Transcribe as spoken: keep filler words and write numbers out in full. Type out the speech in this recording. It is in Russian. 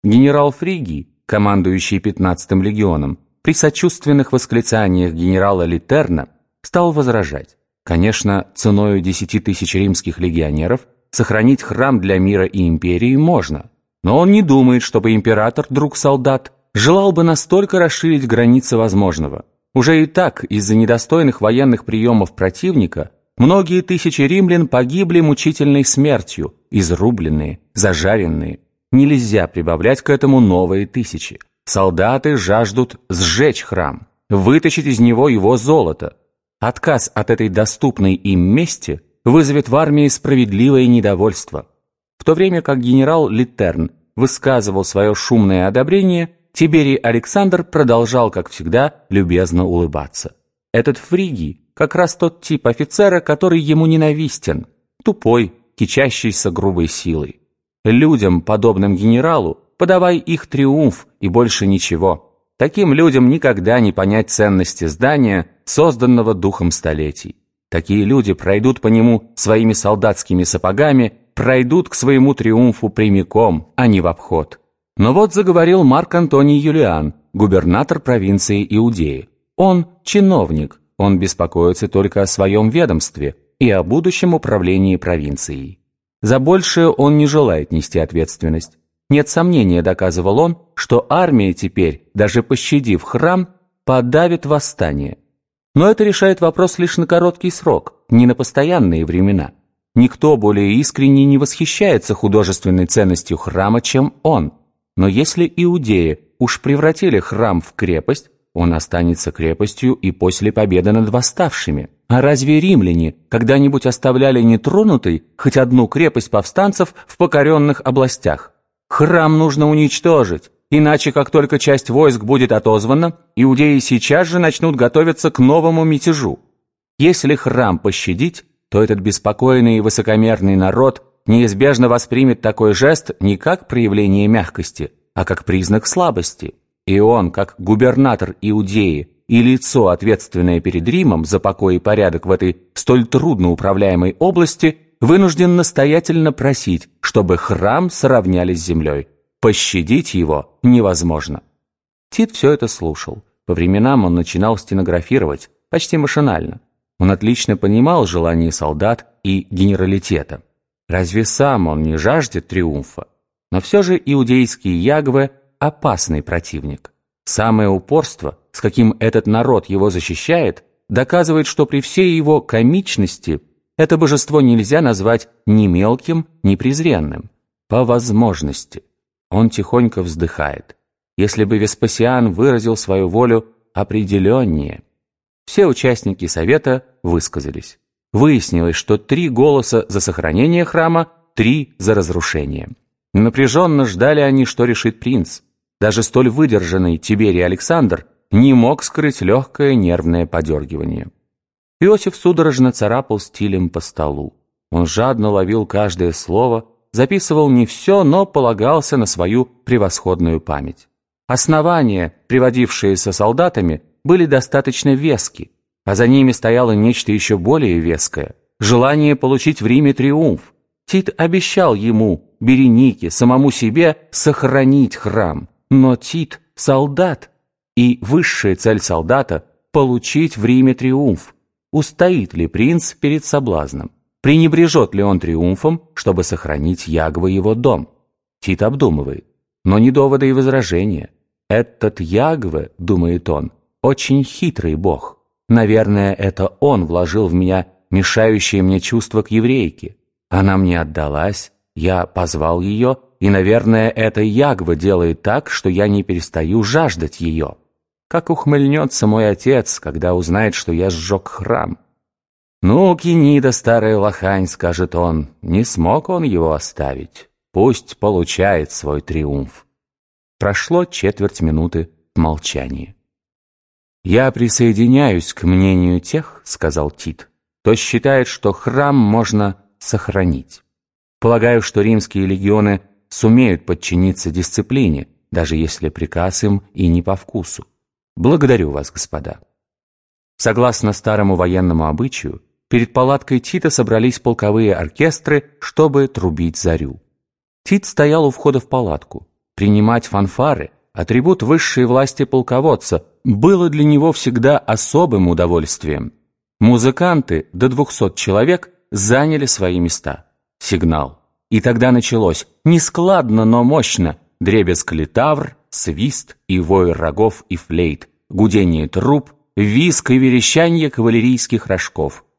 Генерал Фригий, командующий пятнадцатым легионом, при сочувственных восклицаниях генерала Литерна стал возражать. Конечно, ценою десяти тысяч римских легионеров сохранить храм для мира и империи можно, но он не думает, чтобы император, друг солдат, желал бы настолько расширить границы возможного. Уже и так из-за недостойных военных приемов противника многие тысячи римлян погибли мучительной смертью, изрубленные, зажаренные. Нельзя прибавлять к этому новые тысячи. Солдаты жаждут сжечь храм, вытащить из него его золото. Отказ от этой доступной им мести вызовет в армии справедливое недовольство. В то время как генерал Литерн высказывал свое шумное одобрение, Тиберий Александр продолжал, как всегда, любезно улыбаться. Этот Фригий как раз тот тип офицера, который ему ненавистен, тупой, кичащийся грубой силой. Людям, подобным генералу, подавай их триумф и больше ничего. Таким людям никогда не понять ценности здания, созданного духом столетий. Такие люди пройдут по нему своими солдатскими сапогами, пройдут к своему триумфу прямиком, а не в обход. Но вот заговорил Марк Антоний Юлиан, губернатор провинции Иудеи. Он чиновник, он беспокоится только о своем ведомстве и о будущем управлении провинцией. За большее он не желает нести ответственность. Нет сомнения, доказывал он, что армия теперь, даже пощадив храм, подавит восстание. Но это решает вопрос лишь на короткий срок, не на постоянные времена. Никто более искренне не восхищается художественной ценностью храма, чем он. Но если иудеи уж превратили храм в крепость, он останется крепостью и после победы над восставшими. А разве римляне когда-нибудь оставляли нетронутой хоть одну крепость повстанцев в покоренных областях? Храм нужно уничтожить, иначе как только часть войск будет отозвана, иудеи сейчас же начнут готовиться к новому мятежу. Если храм пощадить, то этот беспокойный и высокомерный народ неизбежно воспримет такой жест не как проявление мягкости, а как признак слабости. И он, как губернатор Иудеи и лицо, ответственное перед Римом за покой и порядок в этой столь трудно управляемой области, вынужден настоятельно просить, чтобы храм сравняли с землей. Пощадить его невозможно. Тит все это слушал. По временам он начинал стенографировать, почти машинально. Он отлично понимал желание солдат и генералитета. Разве сам он не жаждет триумфа? Но все же иудейский Ягве – опасный противник. Самое упорство, с каким этот народ его защищает, доказывает, что при всей его комичности это божество нельзя назвать ни мелким, ни презренным. По возможности. Он тихонько вздыхает. Если бы Веспасиан выразил свою волю определеннее. Все участники совета высказались. Выяснилось, что три голоса за сохранение храма, три за разрушение. Напряженно ждали они, что решит принц. Даже столь выдержанный Тиберий Александр не мог скрыть легкое нервное подергивание. Иосиф судорожно царапал стилем по столу. Он жадно ловил каждое слово, записывал не все, но полагался на свою превосходную память. Основания, приводившиеся солдатами, были достаточно вески, а за ними стояло нечто еще более веское – желание получить в Риме триумф. Тит обещал ему, Беренике, самому себе сохранить храм. Но Тит – солдат, и высшая цель солдата – получить в Риме триумф. Устоит ли принц перед соблазном? Пренебрежет ли он триумфом, чтобы сохранить Ягве его дом? Тит обдумывает, но не доводы и возражения. Этот Ягве, думает он, очень хитрый бог. Наверное, это он вложил в меня мешающее мне чувство к еврейке. Она мне отдалась, я позвал ее, и, наверное, это Ягве делает так, что я не перестаю жаждать ее. Как ухмыльнется мой отец, когда узнает, что я сжег храм. «Ну, Кенида, старая лохань», — скажет он, — «не смог он его оставить. Пусть получает свой триумф». Прошло четверть минуты молчания. «Я присоединяюсь к мнению тех, — сказал Тит, — кто считает, что храм можно сохранить. Полагаю, что римские легионы сумеют подчиниться дисциплине, даже если приказ им и не по вкусу. Благодарю вас, господа». Согласно старому военному обычаю, перед палаткой Тита собрались полковые оркестры, чтобы трубить зарю. Тит стоял у входа в палатку. Принимать фанфары, атрибут высшей власти полководца, было для него всегда особым удовольствием. Музыканты, до двухсот человек, заняли свои места. Сигнал. И тогда началось, нескладно, но мощно, дребезг литавр, свист и вой рогов и флейт, гудение труб, визг и верещанье кавалерийских рожков.